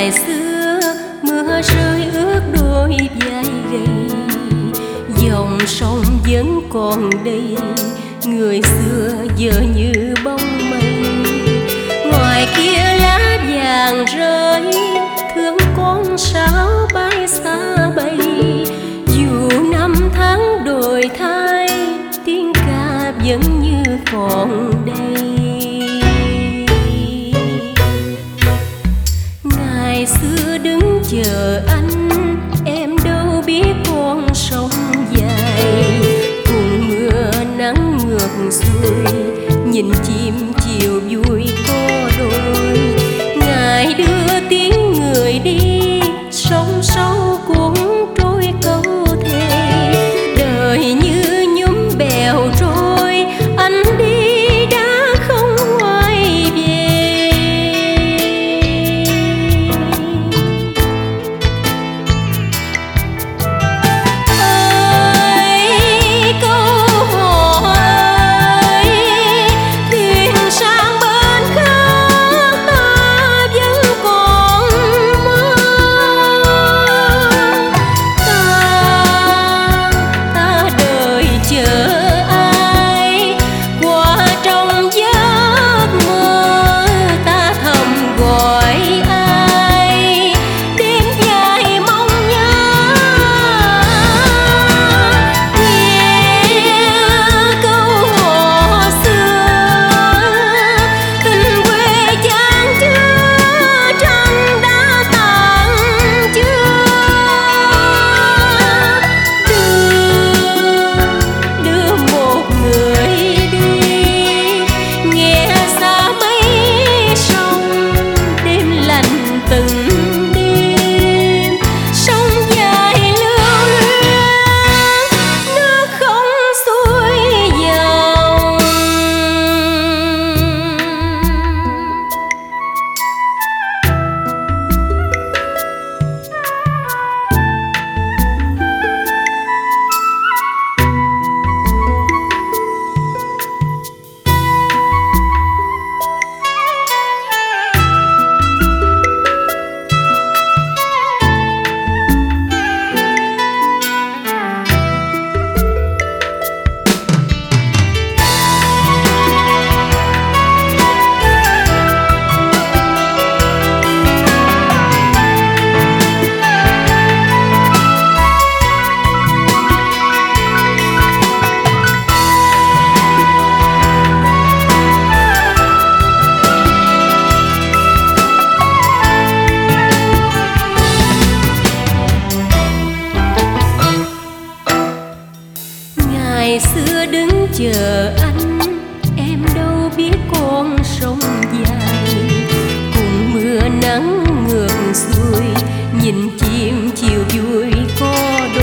ngày xưa mưa rơi ướt đôi vai gầy, dòng sông vẫn còn đây, người xưa giờ như bóng mây. Ngoài kia lá vàng rơi, thương con sáo bay xa bay. Dù năm tháng đổi thay, tiếng ca vẫn như còn đây. Ngày xưa đứng chờ anh, em đâu biết con sông dài, cùng mưa nắng ngược xuôi, nhìn chim chiều vui có đôi. Ngài đưa tiếng người đi, sông sâu cuốn trôi câu thề. Đời như nhúm bèo trôi, anh đi đã không quay về. Ơi câu hỏi thuyền sang bên khác, ta vẫn còn mơ. Ta đợi chờ ai qua trong giấc mơ, ta thầm gọi ai đêm dài mong nhớ. Nghe câu hò xưa, tình quê chan chứa, trăng đã tàn chưa. Đưa một người đi, nghe xa mấy sông, đêm lạnh từng đêm. Sông dài lưu luyến, nước không xuôi dòng. Ngày xưa đứng chờ anh, em đâu biết con sông dài, cùng mưa nắng ngược xuôi, nhìn chim chiều vui có đôi.